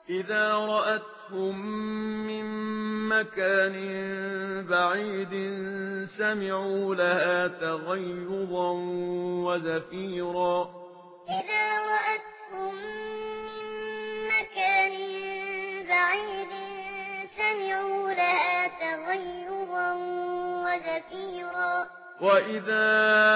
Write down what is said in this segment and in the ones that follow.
إذا رأتهم من مكان بعيد سمعوا لها تغيظا وزفيرا إذا رأتهم من مكان بعيد سمعوا لها تغيظا وزفيرا وإذا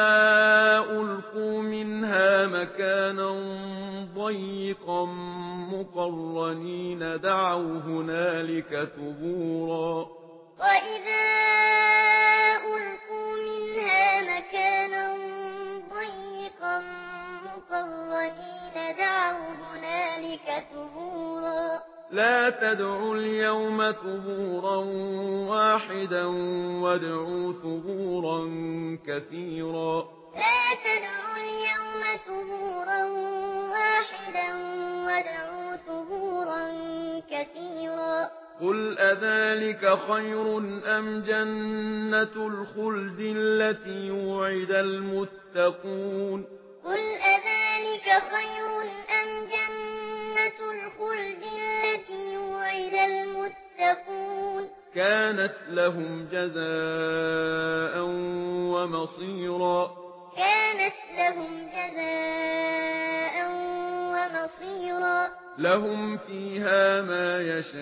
ألقوا منها مكانا ضيقا مقرنين دعوا هنالك ثبورا وإذا ألقوا منها مكانا ضيقا مقرنين دعوا هنالك ثبورا لا تدعوا اليوم ثبورا واحدا وادعوا ثبورا كثيرا لا تدعوا اليوم ثبورا واحدا وادعوا ثبورا كثيرا قل أذلك خير أم جنة الخلد التي وعد المتقون قل أذلك خير أم جنة الخلد التي وعد المتقون كانت لهم جزاء ومصيرا كانت لهم جزاء ومصيرا لهم فيها ما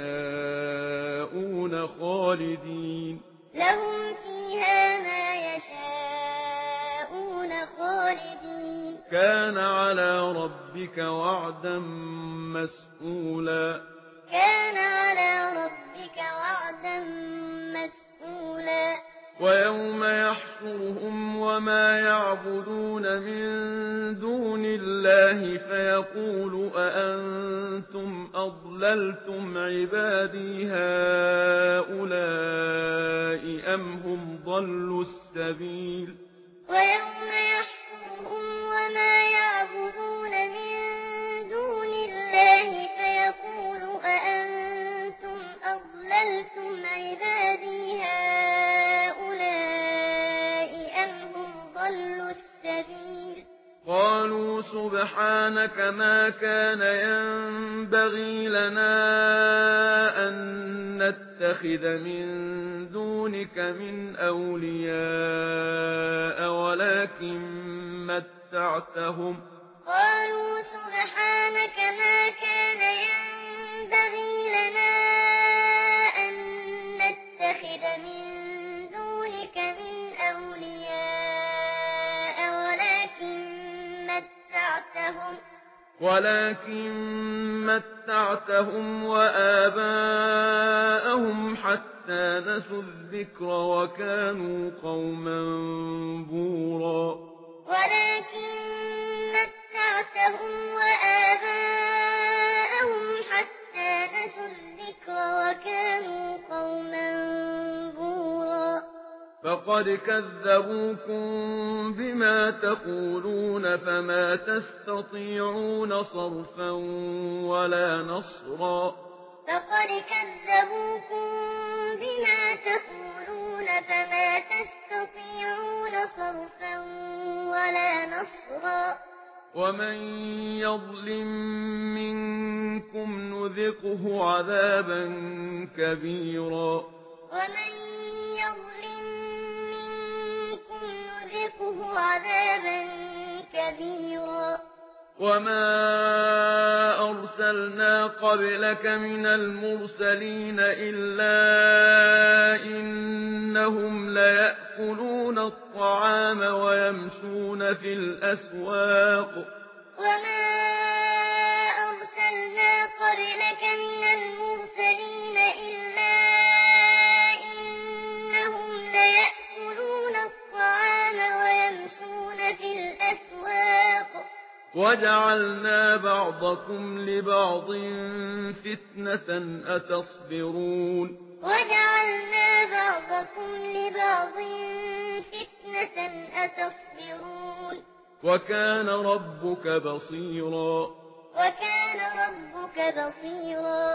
يشاءون خالدين لهم فيها ما يشاءون خالدين كان على ربك وعدا مسئولا كان على ربك وعدا مسئولا ويوم يحشرهم وما يعبدون من دون الله فيقول أأنتم أضللتم عبادي هؤلاء أم هم ضلوا السبيل ويوم يحشرهم وما يعبدون من دون الله فيقول أأنتم أضللتم عبادي هؤلاء أم هم ضلوا السبيل قالوا سبحانك ما كان ينبغي لنا أن نتخذ من دونك من أولياء ولكن متعتهم قالوا سبحانك ما كان ينبغي لنا أن نتخذ من دونك من أولياء ولكن متعتهم وآباءهم حتى نسوا الذكر وكانوا قوما بورا ولكن متعتهم وآباءهم حتى نسوا الذكر وكانوا قوما بورا فقد كذبوكم بما تقولون فما تستطيعون صرفا ولا نصرا فقد كذبوكم بما تقولون فما تستطيعون صرفا ولا نصرا ومن يظلم منكم نذقه عذابا كبيرا ومن يظلم منكم نذقه عذابا كبيرا وما أرسلنا قبلك من المرسلين إلا إنهم ليأكلون الطعام ويمشون في الأسواق وما أرسلنا قبلك من المرسلين إلا إنهم ليأكلون الطعام ويمشون في الأسواق وجعلنا بعضكم لبعض فتنة أتصبرون وجعلنا بعضكم لبعض فتنة أتصبرون وكان ربك بصيرا وكان ربك بصيرا